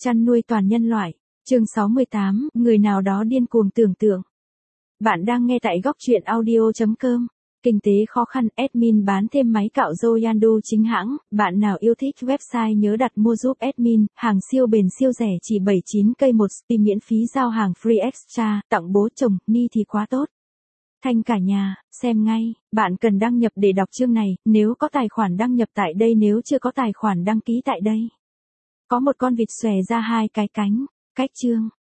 Chăn nuôi toàn nhân loại. Chương 68, người nào đó điên cuồng tưởng tượng. Bạn đang nghe tại góc truyện audio.com. Kinh tế khó khăn, admin bán thêm máy cạo râu Yandu chính hãng. Bạn nào yêu thích website nhớ đặt mua giúp admin, hàng siêu bền siêu rẻ chỉ 79 cây một spi miễn phí giao hàng free extra, tặng bố chồng, ni thì quá tốt. Thanh cả nhà, xem ngay, bạn cần đăng nhập để đọc chương này, nếu có tài khoản đăng nhập tại đây, nếu chưa có tài khoản đăng ký tại đây. Có một con vịt xòe ra hai cái cánh, cách chương.